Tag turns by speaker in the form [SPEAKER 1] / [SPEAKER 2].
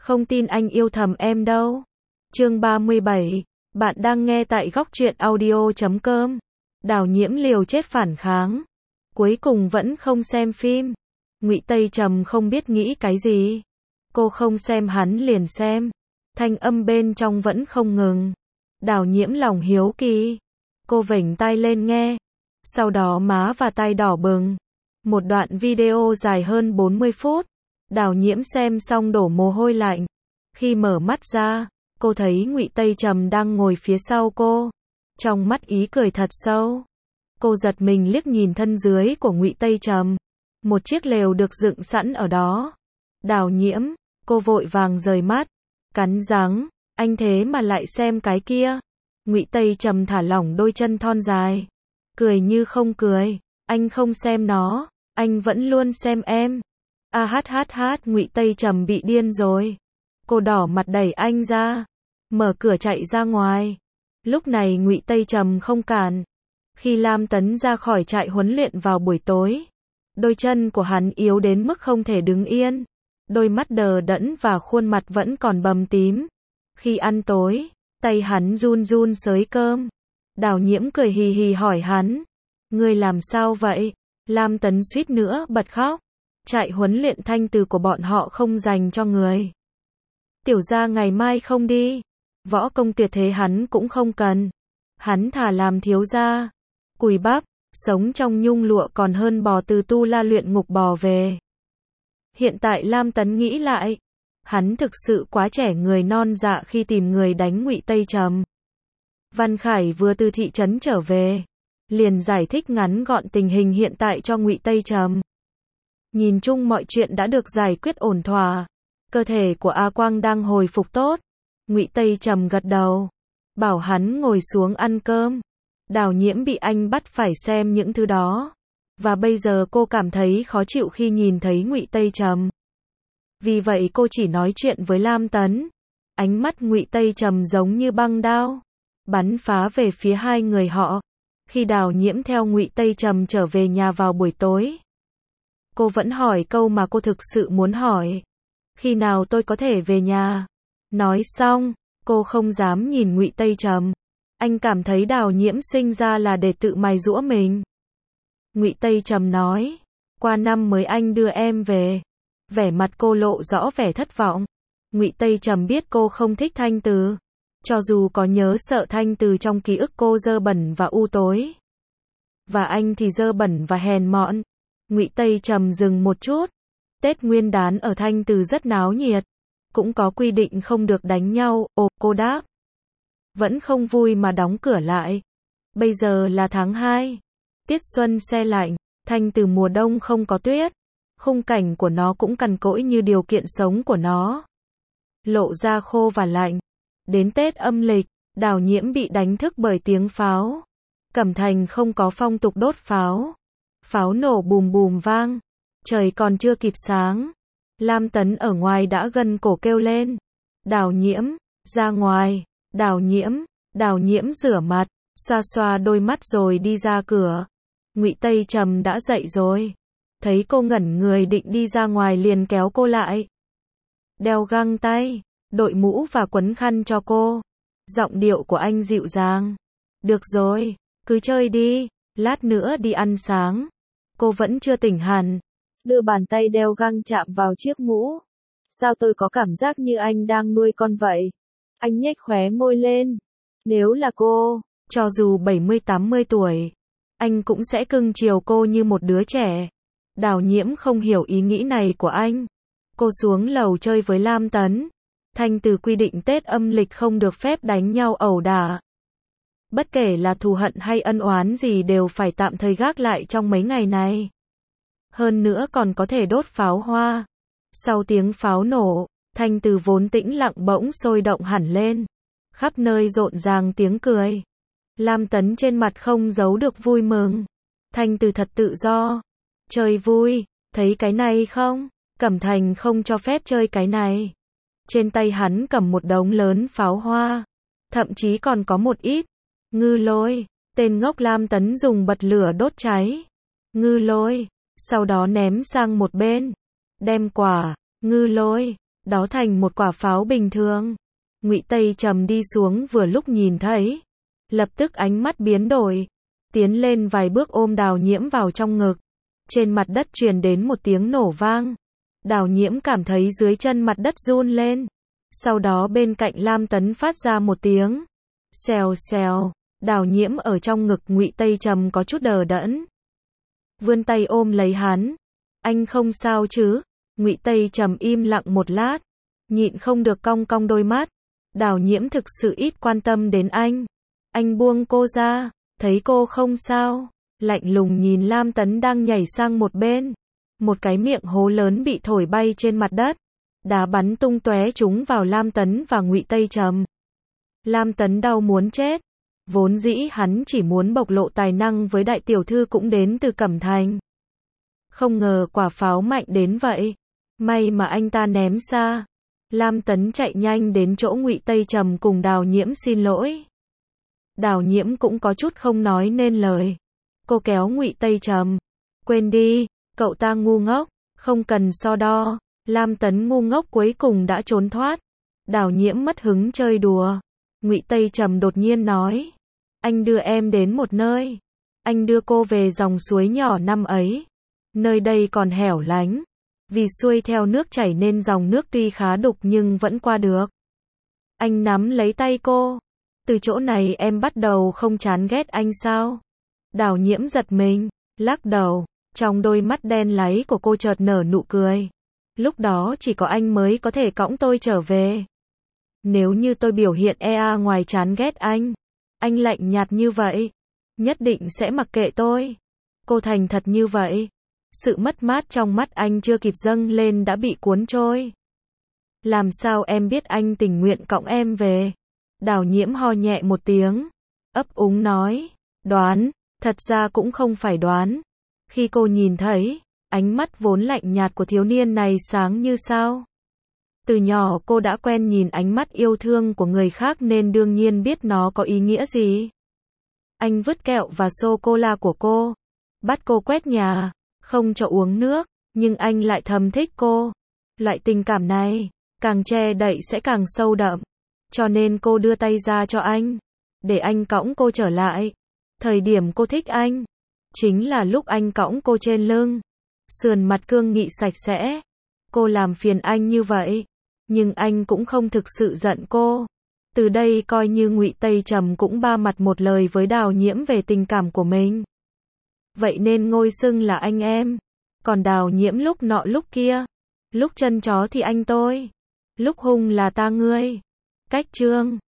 [SPEAKER 1] Không tin anh yêu thầm em đâu. Chương 37. Bạn đang nghe tại góc truyện audio.com. Đào Nhiễm liều chết phản kháng, cuối cùng vẫn không xem phim. Ngụy Tây Trầm không biết nghĩ cái gì. Cô không xem hắn liền xem. Thanh âm bên trong vẫn không ngừng. Đào Nhiễm lòng hiếu kỳ. Cô vểnh tai lên nghe. Sau đó má và tay đỏ bừng. Một đoạn video dài hơn 40 phút. Đào Nhiễm xem xong đổ mồ hôi lạnh. Khi mở mắt ra, cô thấy Ngụy Tây Trầm đang ngồi phía sau cô. Trong mắt ý cười thật sâu. Cô giật mình liếc nhìn thân dưới của Ngụy Tây Trầm. Một chiếc lều được dựng sẵn ở đó. Đào Nhiễm, cô vội vàng rời mắt. Cắn răng, anh thế mà lại xem cái kia. Ngụy Tây Trầm thả lỏng đôi chân thon dài. Cười như không cười, anh không xem nó, anh vẫn luôn xem em. Ngụy Tây Trầm bị điên rồi. Cô đỏ mặt đẩy anh ra, mở cửa chạy ra ngoài. Lúc này Ngụy Tây Trầm không cản. Khi Lam Tấn ra khỏi trại huấn luyện vào buổi tối, đôi chân của hắn yếu đến mức không thể đứng yên. Đôi mắt đờ đẫn và khuôn mặt vẫn còn bầm tím. Khi ăn tối, tay hắn run run xới cơm. Đào Nhiễm cười hì hì hỏi hắn, ngươi làm sao vậy? Lam Tấn suýt nữa bật khóc. Trại huấn luyện Thanh Từ của bọn họ không dành cho người. Tiểu gia ngày mai không đi. Võ công tuyệt thế hắn cũng không cần. Hắn thà làm thiếu gia. Cùi bắp, sống trong nhung lụa còn hơn bò từ Tu La luyện ngục bò về. Hiện tại Lam Tấn nghĩ lại, hắn thực sự quá trẻ người non dạ khi tìm người đánh Ngụy Tây Trầm. Văn Khải vừa từ thị trấn trở về, liền giải thích ngắn gọn tình hình hiện tại cho Ngụy Tây Trầm. Nhìn chung mọi chuyện đã được giải quyết ổn thỏa, cơ thể của A Quang đang hồi phục tốt. Ngụy Tây Trầm gật đầu, bảo hắn ngồi xuống ăn cơm. Đào Nhiễm bị anh bắt phải xem những thứ đó, và bây giờ cô cảm thấy khó chịu khi nhìn thấy Ngụy Tây Trầm. Vì vậy cô chỉ nói chuyện với Lam Tấn. Ánh mắt Ngụy Tây Trầm giống như băng đao, bắn phá về phía hai người họ. Khi Đào Nhiễm theo Ngụy Tây Trầm trở về nhà vào buổi tối, cô vẫn hỏi câu mà cô thực sự muốn hỏi. Khi nào tôi có thể về nhà? Nói xong, cô không dám nhìn Ngụy Tây Trầm. Anh cảm thấy Đào Nhiễm sinh ra là để tự mài giũa mình. Ngụy Tây Trầm nói, qua năm mới anh đưa em về. Vẻ mặt cô lộ rõ vẻ thất vọng. Ngụy Tây Trầm biết cô không thích Thanh Từ. Cho dù có nhớ sợ Thanh Từ trong ký ức cô dơ bẩn và u tối. Và anh thì dơ bẩn và hèn mọn. Ngụy Tây Trầm dừng một chút. Tết Nguyên Đán ở Thanh Từ rất náo nhiệt. Cũng có quy định không được đánh nhau, cô đáp. Vẫn không vui mà đóng cửa lại. Bây giờ là tháng 2. Tiết xuân se lạnh, Thanh Từ mùa đông không có tuyết. Khung cảnh của nó cũng cằn cỗi như điều kiện sống của nó. Lộ ra khô và lạnh. Đến Tết âm lịch, Đào Nhiễm bị đánh thức bởi tiếng pháo. Cẩm Thành không có phong tục đốt pháo. Pháo nổ bùm bùm vang. Trời còn chưa kịp sáng. Lam Tấn ở ngoài đã gân cổ kêu lên. Đào Nhiễm, ra ngoài. Đào Nhiễm rửa mặt, xoa xoa đôi mắt rồi đi ra cửa. Ngụy Tây Trầm đã dậy rồi. Thấy cô ngẩn người định đi ra ngoài liền kéo cô lại. Đeo găng tay, đội mũ và quấn khăn cho cô. Giọng điệu của anh dịu dàng. Được rồi, cứ chơi đi, lát nữa đi ăn sáng. Cô vẫn chưa tỉnh hẳn. Đưa bàn tay đeo găng chạm vào chiếc mũ. Sao tôi có cảm giác như anh đang nuôi con vậy? Anh nhếch khóe môi lên. Nếu là cô, cho dù 70-80 tuổi, anh cũng sẽ cưng chiều cô như một đứa trẻ. Đào Nhiễm không hiểu ý nghĩ này của anh. Cô xuống lầu chơi với Lam Tấn. Thanh Từ quy định Tết âm lịch không được phép đánh nhau ẩu đả. Bất kể là thù hận hay ân oán gì đều phải tạm thời gác lại trong mấy ngày này. Hơn nữa còn có thể đốt pháo hoa. Sau tiếng pháo nổ, Thanh Từ vốn tĩnh lặng bỗng sôi động hẳn lên. Khắp nơi rộn ràng tiếng cười. Lam Tấn trên mặt không giấu được vui mừng. Thanh Từ thật tự do. Chơi vui, thấy cái này không? Cẩm Thành không cho phép chơi cái này. Trên tay hắn cầm một đống lớn pháo hoa. Thậm chí còn có một ít. Ngư lôi. Tên ngốc Lam Tấn dùng bật lửa đốt cháy. Ngư lôi. Sau đó ném sang một bên. Đem quả. Ngư lôi. đó thành một quả pháo bình thường. Ngụy Tây Trầm đi xuống vừa lúc nhìn thấy, lập tức ánh mắt biến đổi, tiến lên vài bước ôm Đào Nhiễm vào trong ngực. Trên mặt đất truyền đến một tiếng nổ vang. Đào Nhiễm cảm thấy dưới chân mặt đất run lên. Sau đó bên cạnh Lam Tấn phát ra một tiếng xèo xèo. Đào Nhiễm ở trong ngực Ngụy Tây Trầm có chút đờ đẫn, vươn tay ôm lấy hắn. Anh không sao chứ? Ngụy Tây Trầm im lặng một lát, nhịn không được cong cong đôi mắt. Đào Nhiễm thực sự ít quan tâm đến anh. Anh buông cô ra, thấy cô không sao, lạnh lùng nhìn Lam Tấn đang nhảy sang một bên. Một cái miệng hố lớn bị thổi bay trên mặt đất, đá bắn tung tóe chúng vào Lam Tấn và Ngụy Tây Trầm. Lam Tấn đau muốn chết. Vốn dĩ hắn chỉ muốn bộc lộ tài năng với đại tiểu thư cũng đến từ Cẩm Thành. Không ngờ quả pháo mạnh đến vậy. May mà anh ta ném xa. Lam Tấn chạy nhanh đến chỗ Ngụy Tây Trầm cùng Đào Nhiễm xin lỗi. Đào Nhiễm cũng có chút không nói nên lời. Cô kéo Ngụy Tây Trầm. Quên đi, cậu ta ngu ngốc, không cần so đo. Lam Tấn ngu ngốc cuối cùng đã trốn thoát. Đào Nhiễm mất hứng chơi đùa. Ngụy Tây Trầm đột nhiên nói, anh đưa em đến một nơi. Anh đưa cô về dòng suối nhỏ năm ấy. Nơi đây còn hẻo lánh. Vì xuôi theo nước chảy nên dòng nước tuy khá đục nhưng vẫn qua được. Anh nắm lấy tay cô. Từ chỗ này em bắt đầu không chán ghét anh sao? Đào Nhiễm giật mình, lắc đầu. Trong đôi mắt đen láy của cô chợt nở nụ cười. Lúc đó chỉ có anh mới có thể cõng tôi trở về. Nếu như tôi biểu hiện ngoài chán ghét anh lạnh nhạt như vậy, nhất định sẽ mặc kệ tôi. Cô thành thật như vậy. Sự mất mát trong mắt anh chưa kịp dâng lên đã bị cuốn trôi. Làm sao em biết anh tình nguyện cõng em về? Đào Nhiễm ho nhẹ một tiếng, ấp úng nói, đoán, thật ra cũng không phải đoán. Khi cô nhìn thấy, ánh mắt vốn lạnh nhạt của thiếu niên này sáng như sao. Từ nhỏ cô đã quen nhìn ánh mắt yêu thương của người khác nên đương nhiên biết nó có ý nghĩa gì. Anh vứt kẹo và sô-cô-la của cô, bắt cô quét nhà, không cho uống nước, nhưng anh lại thầm thích cô. Loại tình cảm này, càng che đậy sẽ càng sâu đậm. Cho nên cô đưa tay ra cho anh, để anh cõng cô trở lại. Thời điểm cô thích anh, chính là lúc anh cõng cô trên lưng. Sườn mặt cương nghị sạch sẽ. Cô làm phiền anh như vậy, nhưng anh cũng không thực sự giận cô. Từ đây coi như Ngụy Tây Trầm cũng ba mặt một lời với Đào Nhiễm về tình cảm của mình. Vậy nên ngôi xưng là anh em. Còn Đào Nhiễm lúc nọ lúc kia. Lúc chân chó thì anh tôi. Lúc hung là ta ngươi. Cách chương